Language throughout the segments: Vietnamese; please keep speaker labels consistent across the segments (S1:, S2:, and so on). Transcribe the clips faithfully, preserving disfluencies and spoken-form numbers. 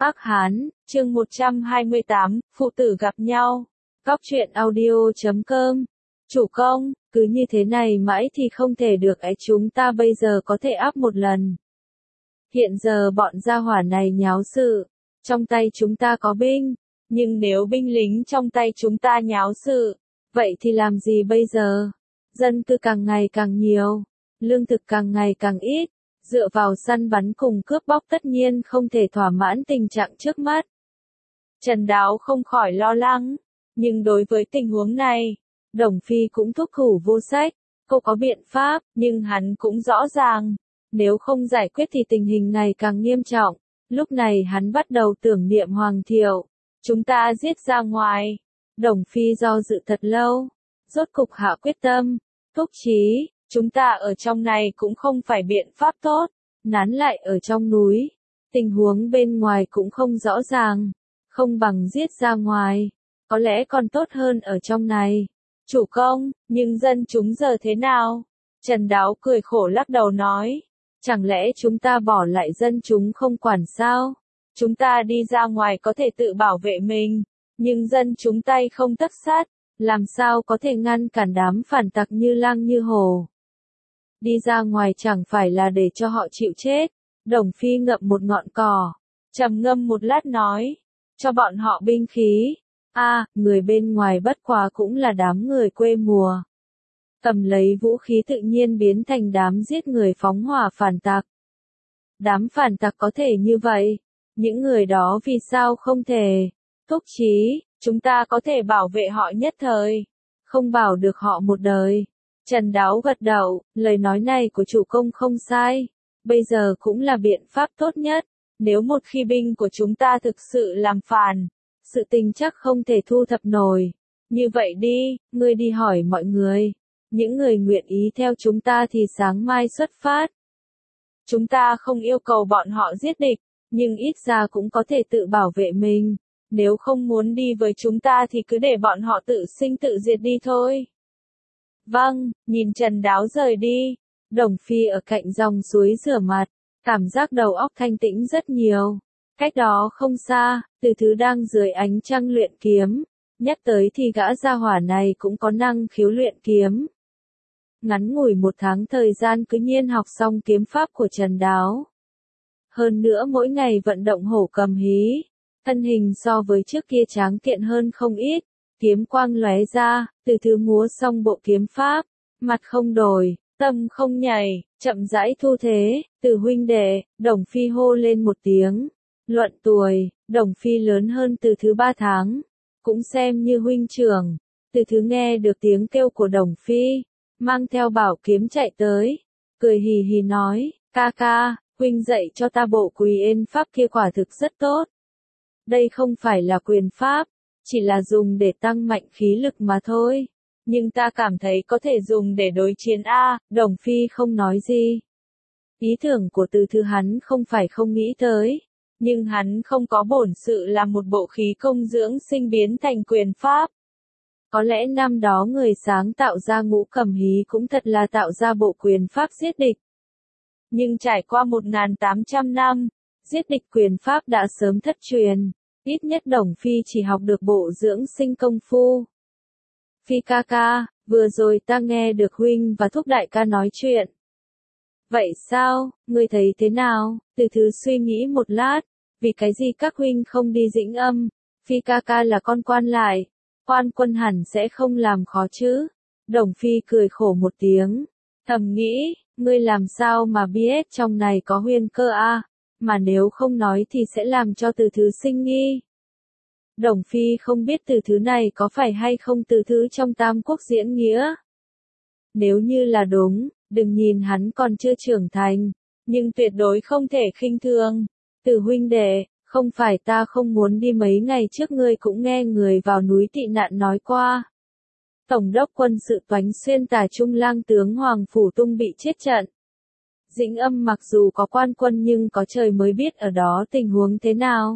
S1: Ác Hán, chương một trăm hai mươi tám, phụ tử gặp nhau. Góc truyện audio chấm com. Chủ công, cứ như thế này mãi thì không thể được ấy, chúng ta bây giờ có thể áp một lần. Hiện giờ bọn gia hỏa này nháo sự, trong tay chúng ta có binh, nhưng nếu binh lính trong tay chúng ta nháo sự, vậy thì làm gì bây giờ? Dân cư càng ngày càng nhiều, lương thực càng ngày càng ít, dựa vào săn bắn cùng cướp bóc tất nhiên không thể thỏa mãn tình trạng trước mắt. Trần Đáo không khỏi lo lắng, nhưng đối với tình huống này, Đồng Phi cũng thúc thủ vô sách, cô có biện pháp, nhưng hắn cũng rõ ràng, nếu không giải quyết thì tình hình ngày càng nghiêm trọng. Lúc này hắn bắt đầu tưởng niệm Hoàng Thiệu, chúng ta giết ra ngoài. Đồng Phi do dự thật lâu, rốt cục hạ quyết tâm, Thúc Chí, chúng ta ở trong này cũng không phải biện pháp tốt, nán lại ở trong núi, tình huống bên ngoài cũng không rõ ràng, không bằng giết ra ngoài, có lẽ còn tốt hơn ở trong này. Chủ công, nhưng dân chúng giờ thế nào? Trần Đáo cười khổ lắc đầu nói, chẳng lẽ chúng ta bỏ lại dân chúng không quản sao? Chúng ta đi ra ngoài có thể tự bảo vệ mình, nhưng dân chúng tay không tấc sắt, làm sao có thể ngăn cản đám phản tặc như lang như hổ? Đi ra ngoài chẳng phải là để cho họ chịu chết. Đồng Phi ngậm một ngọn cỏ, trầm ngâm một lát nói, cho bọn họ binh khí. A, à, người bên ngoài bất quá cũng là đám người quê mùa. Cầm lấy vũ khí tự nhiên biến thành đám giết người phóng hỏa phản tặc. Đám phản tặc có thể như vậy, những người đó vì sao không thể? Thúc Chí, chúng ta có thể bảo vệ họ nhất thời, không bảo được họ một đời. Trần Đáo gật đầu, lời nói này của chủ công không sai, bây giờ cũng là biện pháp tốt nhất, nếu một khi binh của chúng ta thực sự làm phản, sự tình chắc không thể thu thập nổi. Như vậy đi, ngươi đi hỏi mọi người, những người nguyện ý theo chúng ta thì sáng mai xuất phát. Chúng ta không yêu cầu bọn họ giết địch, nhưng ít ra cũng có thể tự bảo vệ mình, nếu không muốn đi với chúng ta thì cứ để bọn họ tự sinh tự diệt đi thôi. Vâng, nhìn Trần Đáo rời đi, Đồng Phi ở cạnh dòng suối rửa mặt, cảm giác đầu óc thanh tĩnh rất nhiều. Cách đó không xa, Từ Thứ đang dưới ánh trăng luyện kiếm, nhắc tới thì gã gia hỏa này cũng có năng khiếu luyện kiếm. Ngắn ngủi một tháng thời gian cứ nhiên học xong kiếm pháp của Trần Đáo. Hơn nữa mỗi ngày vận động hổ cầm hí, thân hình so với trước kia tráng kiện hơn không ít. Kiếm quang lóe ra, Từ Thứ múa xong bộ kiếm pháp, mặt không đổi, tâm không nhảy, chậm rãi thu thế. Từ huynh đệ, Đồng Phi hô lên một tiếng. Luận tuổi, Đồng Phi lớn hơn Từ Thứ ba tháng, cũng xem như huynh trưởng. Từ Thứ nghe được tiếng kêu của Đồng Phi, mang theo bảo kiếm chạy tới, cười hì hì nói, ca ca, huynh dạy cho ta bộ Quỳ Yên pháp kia quả thực rất tốt. Đây không phải là quyền pháp, chỉ là dùng để tăng mạnh khí lực mà thôi, nhưng ta cảm thấy có thể dùng để đối chiến a. Đồng Phi không nói gì. Ý tưởng của Từ Thứ hắn không phải không nghĩ tới, nhưng hắn không có bổn sự làm một bộ khí công dưỡng sinh biến thành quyền pháp. Có lẽ năm đó người sáng tạo ra ngũ cầm hí cũng thật là tạo ra bộ quyền pháp giết địch. Nhưng trải qua một nghìn tám trăm năm, giết địch quyền pháp đã sớm thất truyền. Ít nhất Đồng Phi chỉ học được bộ dưỡng sinh công phu. Phi ca ca, vừa rồi ta nghe được huynh và Thúc đại ca nói chuyện. Vậy sao, ngươi thấy thế nào? Từ Thứ suy nghĩ một lát, vì cái gì các huynh không đi Dĩnh Âm? Phi ca ca là con quan lại, quan quân hẳn sẽ không làm khó chứ? Đồng Phi cười khổ một tiếng, thầm nghĩ, ngươi làm sao mà biết trong này có Huyên Cơ a? Mà nếu không nói thì sẽ làm cho Từ Thứ sinh nghi. Đồng Phi không biết Từ Thứ này có phải hay không Từ Thứ trong Tam Quốc diễn nghĩa. Nếu như là đúng, đừng nhìn hắn còn chưa trưởng thành, nhưng tuyệt đối không thể khinh thường. Từ huynh đệ, không phải ta không muốn đi, mấy ngày trước ngươi cũng nghe người vào núi tị nạn nói qua. Tổng đốc quân sự Toánh Xuyên Tả Trung lang tướng Hoàng Phủ Tung bị chết trận. Dĩnh Âm mặc dù có quan quân nhưng có trời mới biết ở đó tình huống thế nào.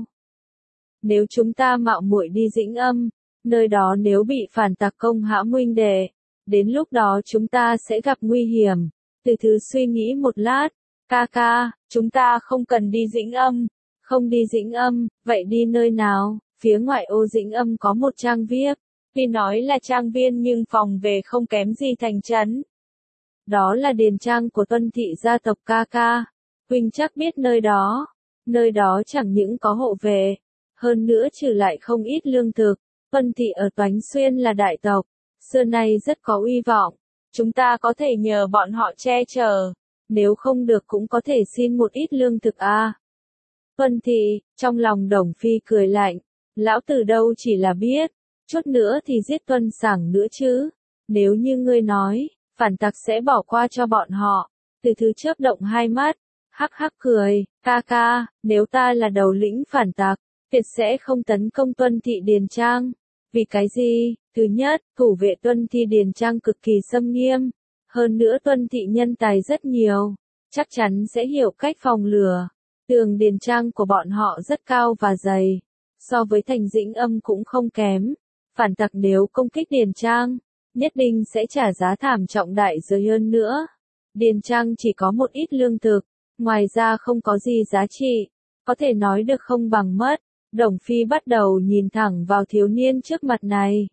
S1: Nếu chúng ta mạo muội đi Dĩnh Âm, nơi đó nếu bị phản tặc công hãm huynh đệ, đến lúc đó chúng ta sẽ gặp nguy hiểm. Từ Thứ suy nghĩ một lát, ca ca, chúng ta không cần đi Dĩnh Âm, Không đi Dĩnh Âm, vậy đi nơi nào? Phía ngoại ô Dĩnh Âm có một trang viên. Tuy nói là trang viên nhưng phòng về không kém gì thành trấn. Đó là điền trang của Tuân thị gia tộc ca ca. Huynh chắc biết nơi đó. Nơi đó chẳng những có hộ vệ, hơn nữa trừ lại không ít lương thực. Tuân thị ở Toánh Xuyên là đại tộc, xưa nay rất có uy vọng. Chúng ta có thể nhờ bọn họ che chở, nếu không được cũng có thể xin một ít lương thực a. À. Tuân thị, trong lòng Đồng Phi cười lạnh, lão tử đâu chỉ là biết, chút nữa thì giết Tuân Sảng nữa chứ. Nếu như ngươi nói, phản tặc sẽ bỏ qua cho bọn họ. Từ Thứ chớp động hai mắt, hắc hắc cười, ca ca, nếu ta là đầu lĩnh phản tặc, tuyệt sẽ không tấn công Tuân thị điền trang. Vì cái gì? Thứ nhất, thủ vệ Tuân thị điền trang cực kỳ xâm nghiêm. Hơn nữa Tuân thị nhân tài rất nhiều, chắc chắn sẽ hiểu cách phòng lửa. Tường điền trang của bọn họ rất cao và dày, so với thành Dĩnh Âm cũng không kém. Phản tặc nếu công kích điền trang, nhất định sẽ trả giá thảm trọng đại giới hơn nữa. Điền trang chỉ có một ít lương thực, ngoài ra không có gì giá trị, có thể nói được không bằng mất. Đồng Phi bắt đầu nhìn thẳng vào thiếu niên trước mặt này.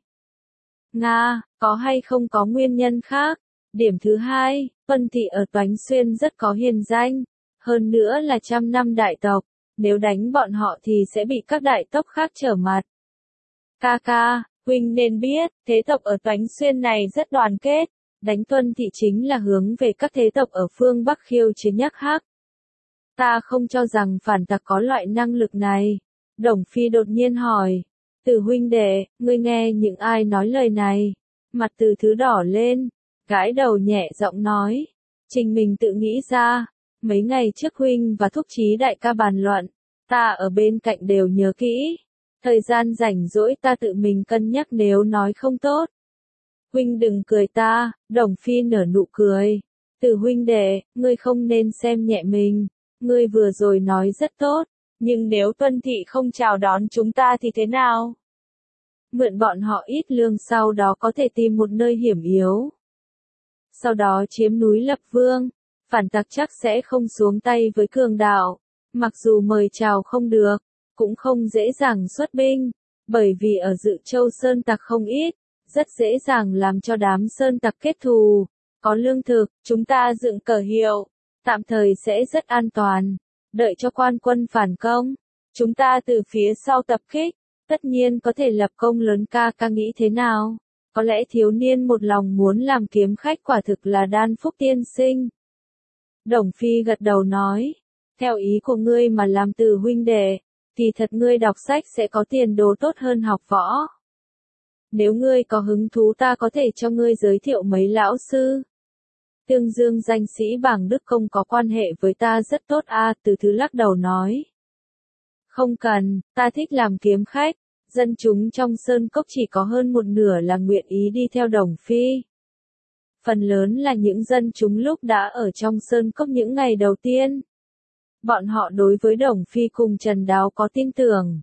S1: Nga, có hay không có nguyên nhân khác? Điểm thứ hai, Tuân thị ở Toánh Xuyên rất có hiền danh, hơn nữa là trăm năm đại tộc, nếu đánh bọn họ thì sẽ bị các đại tộc khác trở mặt. Ca ca, huynh nên biết, thế tộc ở Toánh Xuyên này rất đoàn kết, đánh Tuân thị chính là hướng về các thế tộc ở phương Bắc khiêu chiến Nhắc Hắc. Ta không cho rằng phản tặc có loại năng lực này. Đồng Phi đột nhiên hỏi, Từ huynh đệ, ngươi nghe những ai nói lời này? Mặt Từ Thứ đỏ lên, gãi đầu nhẹ giọng nói, Trình mình tự nghĩ ra, mấy ngày trước huynh và Thúc Chí đại ca bàn luận, ta ở bên cạnh đều nhớ kỹ, thời gian rảnh rỗi ta tự mình cân nhắc nếu nói không tốt. Huynh đừng cười ta, Đồng Phi nở nụ cười, Từ huynh đệ, ngươi không nên xem nhẹ mình, ngươi vừa rồi nói rất tốt. Nhưng nếu Tuân thị không chào đón chúng ta thì thế nào? Mượn bọn họ ít lương sau đó có thể tìm một nơi hiểm yếu. Sau đó chiếm núi lập vương, phản tặc chắc sẽ không xuống tay với cường đạo. Mặc dù mời chào không được, cũng không dễ dàng xuất binh, bởi vì ở Dự Châu sơn tặc không ít, rất dễ dàng làm cho đám sơn tặc kết thù. Có lương thực, chúng ta dựng cờ hiệu, tạm thời sẽ rất an toàn. Đợi cho quan quân phản công, chúng ta từ phía sau tập kích, tất nhiên có thể lập công lớn. Ca ca nghĩ thế nào? Có lẽ thiếu niên một lòng muốn làm kiếm khách quả thực là đan phúc tiên sinh. Đồng Phi gật đầu nói, theo ý của ngươi mà làm Từ huynh đệ, thì thật ngươi đọc sách sẽ có tiền đồ tốt hơn học võ. Nếu ngươi có hứng thú ta có thể cho ngươi giới thiệu mấy lão sư. Tương dương danh sĩ bảng Đức Công có quan hệ với ta rất tốt a. À, Từ Thứ lắc đầu nói. Không cần, ta thích làm kiếm khách, dân chúng trong sơn cốc chỉ có hơn một nửa là nguyện ý đi theo Đồng Phi. Phần lớn là những dân chúng lúc đã ở trong sơn cốc những ngày đầu tiên. Bọn họ đối với Đồng Phi cùng Trần Đáo có tin tưởng.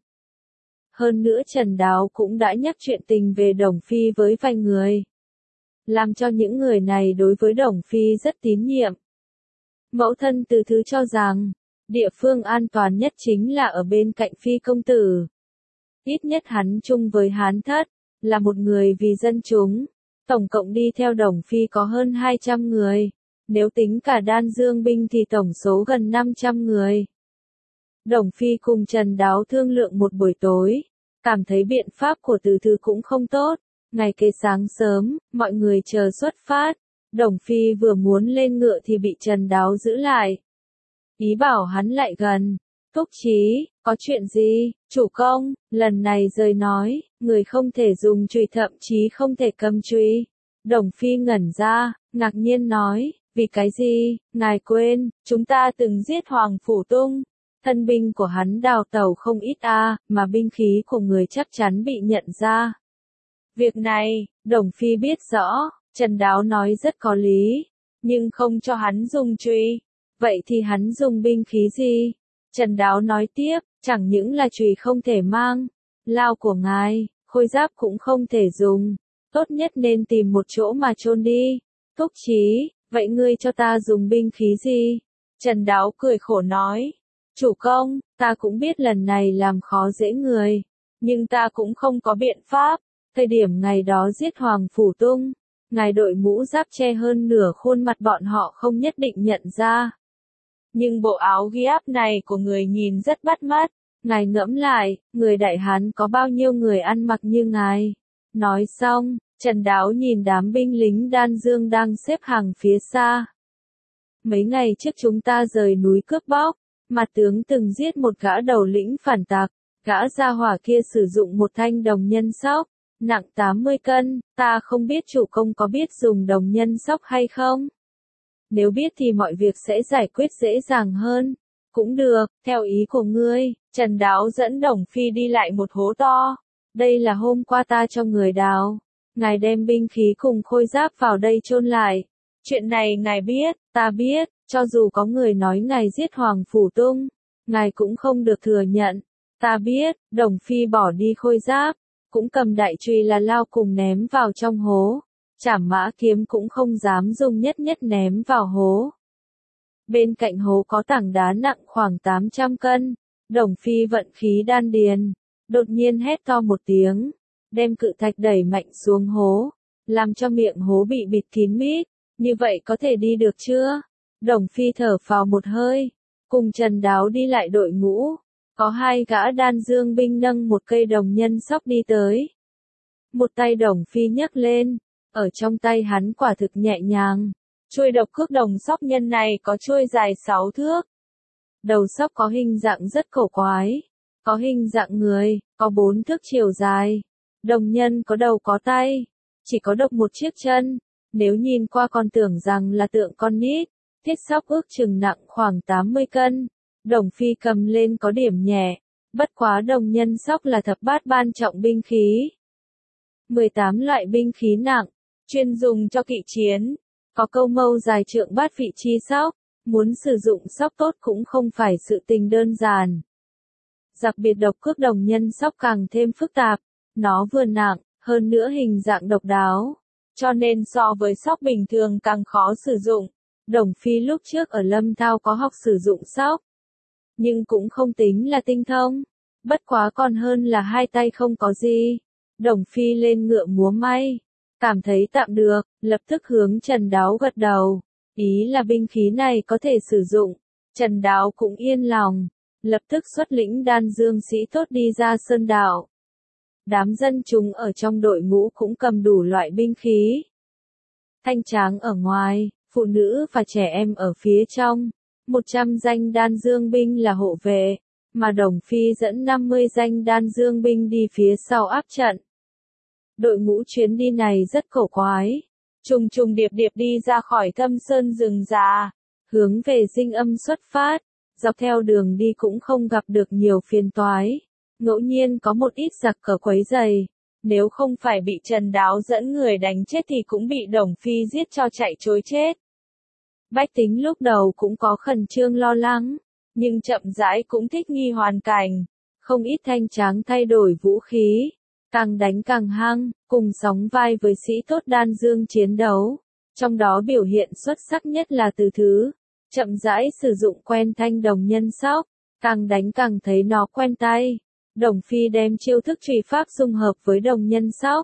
S1: Hơn nữa Trần Đáo cũng đã nhắc chuyện tình về Đồng Phi với vài người. Làm cho những người này đối với Đồng Phi rất tín nhiệm. Mẫu thân Từ Thứ cho rằng, địa phương an toàn nhất chính là ở bên cạnh Phi công tử. Ít nhất hắn chung với Hán Thất, là một người vì dân chúng. Tổng cộng đi theo Đồng Phi có hơn hai trăm người. Nếu tính cả Đan Dương binh thì tổng số gần năm trăm người. Đồng Phi cùng Trần Đáo thương lượng một buổi tối, cảm thấy biện pháp của Từ Thứ cũng không tốt. Ngày kế sáng sớm, mọi người chờ xuất phát. Đồng Phi vừa muốn lên ngựa thì bị Trần Đáo giữ lại. Ý bảo hắn lại gần. Thúc Chí, có chuyện gì? Chủ công, lần này rời nói, người không thể dùng chùy thậm chí không thể cầm chùy. Đồng Phi ngẩn ra, ngạc nhiên nói, vì cái gì? Ngài quên, chúng ta từng giết Hoàng Phủ Tung. Thân binh của hắn đào tẩu không ít a, à, mà binh khí của người chắc chắn bị nhận ra. Việc này, Đồng Phi biết rõ, Trần Đáo nói rất có lý, nhưng không cho hắn dùng chùy. Vậy thì hắn dùng binh khí gì? Trần Đáo nói tiếp, chẳng những là chùy không thể mang, lao của ngài, khôi giáp cũng không thể dùng, tốt nhất nên tìm một chỗ mà chôn đi. Thúc Chí, vậy ngươi cho ta dùng binh khí gì? Trần Đáo cười khổ nói, Chủ công, ta cũng biết lần này làm khó dễ người, nhưng ta cũng không có biện pháp. Thời điểm ngày đó giết Hoàng Phủ Tung, ngài đội mũ giáp che hơn nửa khuôn mặt bọn họ không nhất định nhận ra. Nhưng bộ áo ghi áp này của người nhìn rất bắt mắt. Ngài ngẫm lại, người Đại Hán có bao nhiêu người ăn mặc như ngài. Nói xong, Trần Đáo nhìn đám binh lính Đan Dương đang xếp hàng phía xa. Mấy ngày trước chúng ta rời núi cướp bóc, mặt tướng từng giết một gã đầu lĩnh phản tặc. Gã gia hỏa kia sử dụng một thanh đồng nhân sóc, nặng tám mươi cân, ta không biết chủ công có biết dùng đồng nhân sóc hay không? Nếu biết thì mọi việc sẽ giải quyết dễ dàng hơn. Cũng được, theo ý của ngươi. Trần Đáo dẫn Đồng Phi đi lại một hố to. Đây là hôm qua ta cho người đào. Ngài đem binh khí cùng khôi giáp vào đây chôn lại. Chuyện này ngài biết, ta biết, cho dù có người nói ngài giết Hoàng Phủ Tung, ngài cũng không được thừa nhận. Ta biết, Đồng Phi bỏ đi khôi giáp, cũng cầm đại chùy là lao cùng ném vào trong hố. Trảm Mã kiếm cũng không dám dùng nhất nhất ném vào hố. Bên cạnh hố có tảng đá nặng khoảng tám trăm cân. Đồng Phi vận khí đan điền, đột nhiên hét to một tiếng, đem cự thạch đẩy mạnh xuống hố, làm cho miệng hố bị bịt kín mít. Như vậy có thể đi được chưa? Đồng Phi thở phào một hơi, cùng Trần Đáo đi lại đội ngũ. Có hai gã Đan Dương binh nâng một cây đồng nhân sóc đi tới. Một tay Đồng Phi nhấc lên, ở trong tay hắn quả thực nhẹ nhàng. Chuôi độc cước đồng sóc nhân này có chuôi dài sáu thước. Đầu sóc có hình dạng rất cổ quái. Có hình dạng người, có bốn thước chiều dài. Đồng nhân có đầu có tay, chỉ có độc một chiếc chân. Nếu nhìn qua còn tưởng rằng là tượng con nít. Thiết sóc ước chừng nặng khoảng tám mươi cân. Đồng Phi cầm lên có điểm nhẹ. Bất quá đồng nhân sóc là thập bát ban trọng binh khí. mười tám loại binh khí nặng, chuyên dùng cho kỵ chiến. Có câu mâu dài trượng bát vị chi sóc, muốn sử dụng sóc tốt cũng không phải sự tình đơn giản. Đặc biệt độc cước đồng nhân sóc càng thêm phức tạp, nó vừa nặng, hơn nữa hình dạng độc đáo, cho nên so với sóc bình thường càng khó sử dụng. Đồng Phi lúc trước ở Lâm Thao có học sử dụng sóc, nhưng cũng không tính là tinh thông, bất quá còn hơn là hai tay không có gì. Đồng Phi lên ngựa múa may, cảm thấy tạm được, lập tức hướng Trần Đáo gật đầu, ý là binh khí này có thể sử dụng. Trần Đáo cũng yên lòng, lập tức xuất lĩnh Đan Dương sĩ tốt đi ra sơn đạo. Đám dân chúng ở trong đội ngũ cũng cầm đủ loại binh khí. Thanh tráng ở ngoài, phụ nữ và trẻ em ở phía trong. một trăm danh Đan Dương binh là hộ vệ, mà Đồng Phi dẫn năm mươi danh Đan Dương binh đi phía sau áp trận. Đội ngũ chuyến đi này rất cổ quái, trùng trùng điệp điệp đi ra khỏi thâm sơn rừng già, hướng về Dinh Âm xuất phát. Dọc theo đường đi cũng không gặp được nhiều phiền toái, ngẫu nhiên có một ít giặc cờ quấy rầy. Nếu không phải bị Trần Đáo dẫn người đánh chết thì cũng bị Đồng Phi giết cho chạy trối chết. Bách tính lúc đầu cũng có khẩn trương lo lắng, nhưng chậm rãi cũng thích nghi hoàn cảnh. Không ít thanh tráng thay đổi vũ khí, càng đánh càng hăng, cùng sóng vai với sĩ tốt Đan Dương chiến đấu. Trong đó biểu hiện xuất sắc nhất là Từ Thứ, chậm rãi sử dụng quen thanh đồng nhân sóc, càng đánh càng thấy nó quen tay. Đồng Phi đem chiêu thức trùy pháp dung hợp với đồng nhân sóc,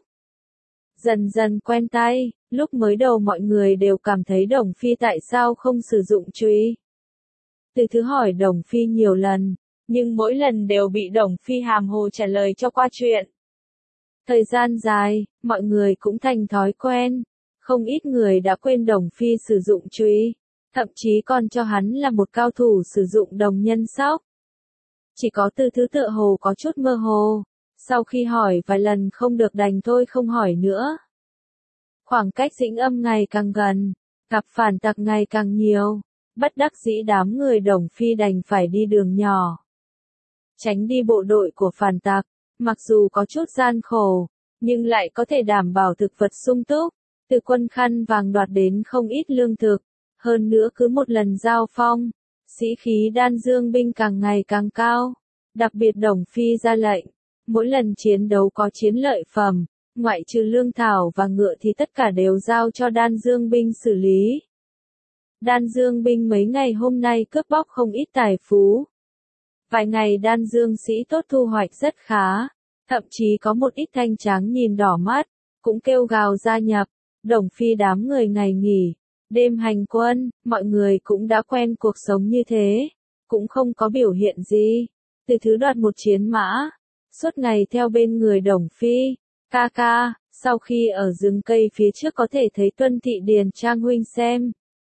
S1: dần dần quen tay. Lúc mới đầu mọi người đều cảm thấy Đồng Phi tại sao không sử dụng trùy. Từ Thứ hỏi Đồng Phi nhiều lần, nhưng mỗi lần đều bị Đồng Phi hàm hồ trả lời cho qua chuyện. Thời gian dài, mọi người cũng thành thói quen, không ít người đã quên Đồng Phi sử dụng trùy, thậm chí còn cho hắn là một cao thủ sử dụng đồng nhân sóc. Chỉ có Từ Thứ tựa hồ có chút mơ hồ, sau khi hỏi vài lần không được đành thôi không hỏi nữa. Khoảng cách Dĩnh Âm ngày càng gần, gặp phản tặc ngày càng nhiều, bất đắc dĩ đám người Đồng Phi đành phải đi đường nhỏ, tránh đi bộ đội của phản tặc. Mặc dù có chút gian khổ, nhưng lại có thể đảm bảo thực vật sung túc, từ quân khăn vàng đoạt đến không ít lương thực. Hơn nữa cứ một lần giao phong, sĩ khí Đan Dương binh càng ngày càng cao. Đặc biệt Đồng Phi ra lệnh, mỗi lần chiến đấu có chiến lợi phẩm, ngoại trừ lương thảo và ngựa thì tất cả đều giao cho Đan Dương binh xử lý. Đan Dương binh mấy ngày hôm nay cướp bóc không ít tài phú, Vài ngày đan dương sĩ tốt thu hoạch rất khá, thậm chí có một ít thanh tráng nhìn đỏ mắt, cũng kêu gào gia nhập. Đồng Phi đám người ngày nghỉ, đêm hành quân, mọi người cũng đã quen cuộc sống như thế, cũng không có biểu hiện gì. Từ Thứ đoạt một chiến mã, suốt ngày theo bên người Đồng Phi, ca ca, sau khi ở rừng cây phía trước có thể thấy Tuân Thị Điền Trang huynh xem.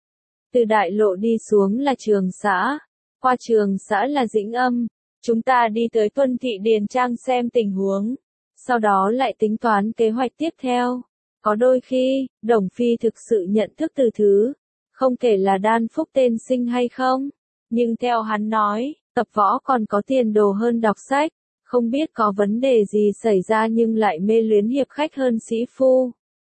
S1: Từ đại lộ đi xuống là Trường Xã, qua Trường Xã là Dĩnh Âm, chúng ta đi tới Tuân Thị Điền Trang xem tình huống, sau đó lại tính toán kế hoạch tiếp theo. Có đôi khi, Đồng Phi thực sự nhận thức Từ Thứ, không kể là đan phúc tên sinh hay không, nhưng theo hắn nói, tập võ còn có tiền đồ hơn đọc sách, không biết có vấn đề gì xảy ra nhưng lại mê luyến hiệp khách hơn sĩ phu.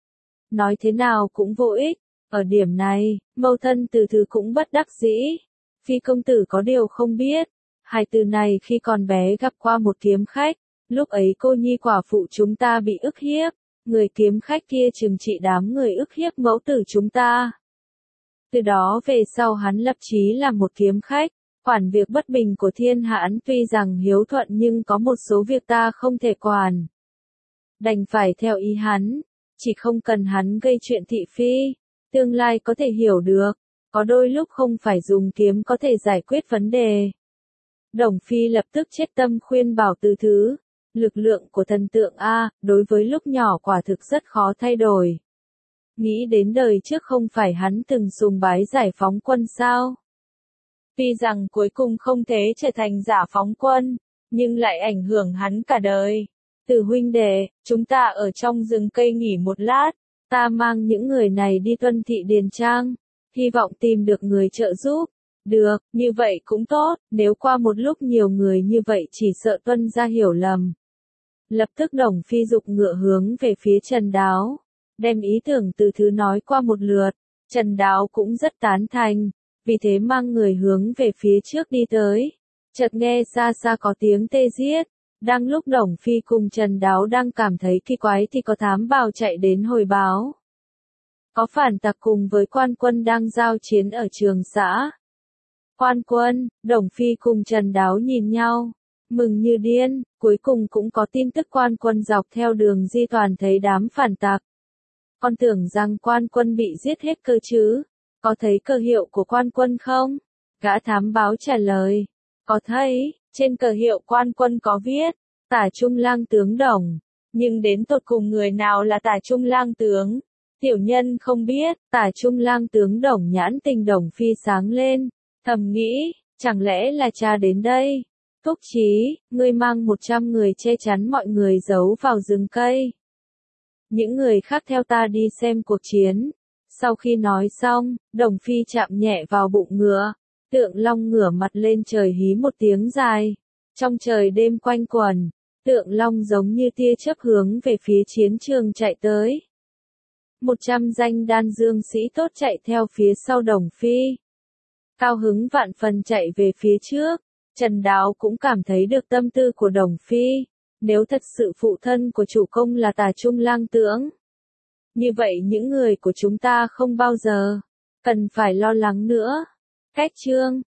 S1: Nói thế nào cũng vô ích, ở điểm này, mâu thân Từ Thứ cũng bất đắc dĩ. Phi công tử có điều không biết, hai từ này khi còn bé gặp qua một kiếm khách, lúc ấy cô nhi quả phụ chúng ta bị ức hiếp, người kiếm khách kia trừng trị đám người ức hiếp mẫu tử chúng ta. Từ đó về sau hắn lập chí làm một kiếm khách, quản việc bất bình của thiên hãn tuy rằng hiếu thuận nhưng có một số việc ta không thể quản. Đành phải theo ý hắn, chỉ không cần hắn gây chuyện thị phi, tương lai có thể hiểu được, có đôi lúc không phải dùng kiếm có thể giải quyết vấn đề. Đồng Phi lập tức chết tâm khuyên bảo Từ Thứ, lực lượng của thần tượng A, đối với lúc nhỏ quả thực rất khó thay đổi. Nghĩ đến đời trước không phải hắn từng sùng bái giải phóng quân sao? Tuy rằng cuối cùng không thể trở thành giả phóng quân, nhưng lại ảnh hưởng hắn cả đời. Từ huynh đệ, chúng ta ở trong rừng cây nghỉ một lát, ta mang những người này đi Tuân Thị Điền Trang, hy vọng tìm được người trợ giúp. Được, như vậy cũng tốt, nếu qua một lúc nhiều người như vậy chỉ sợ Tuân gia hiểu lầm. Lập tức Đồng Phi dục ngựa hướng về phía Trần Đáo, đem ý tưởng Từ Thứ nói qua một lượt, Trần Đáo cũng rất tán thành, vì thế mang người hướng về phía trước đi tới. Chợt nghe xa xa có tiếng tê giết, đang lúc Đồng Phi cùng Trần Đáo đang cảm thấy kỳ quái thì có thám bào chạy đến hồi báo. Có phản tặc cùng với quan quân đang giao chiến ở Trường Xã. Quan quân, Đồng Phi cùng Trần Đáo nhìn nhau, mừng như điên, cuối cùng cũng có tin tức quan quân dọc theo đường di toàn thấy đám phản tặc. Con tưởng rằng quan quân bị giết hết cơ chứ, có thấy cờ hiệu của quan quân không? Gã thám báo trả lời, có thấy, trên cờ hiệu quan quân có viết, Tả Trung Lang tướng Đồng, nhưng đến tột cùng người nào là Tả Trung Lang tướng? Tiểu nhân không biết. Tả Trung Lang tướng Đồng nhãn tình Đồng Phi sáng lên, thầm nghĩ, chẳng lẽ là cha đến đây? Túc Chí, ngươi mang một trăm người che chắn mọi người giấu vào rừng cây. Những người khác theo ta đi xem cuộc chiến. Sau khi nói xong, Đồng Phi chạm nhẹ vào bụng ngựa, Tượng Long ngửa mặt lên trời hí một tiếng dài. Trong trời đêm quanh quẩn, Tượng Long giống như tia chớp hướng về phía chiến trường chạy tới. Một trăm danh đan dương sĩ tốt chạy theo phía sau Đồng Phi. Cao hứng vạn phần chạy về phía trước, Trần Đáo cũng cảm thấy được tâm tư của Đồng Phi, nếu thật sự phụ thân của chủ công là Tả Trung Lang tướng. Như vậy những người của chúng ta không bao giờ cần phải lo lắng nữa. Cách chương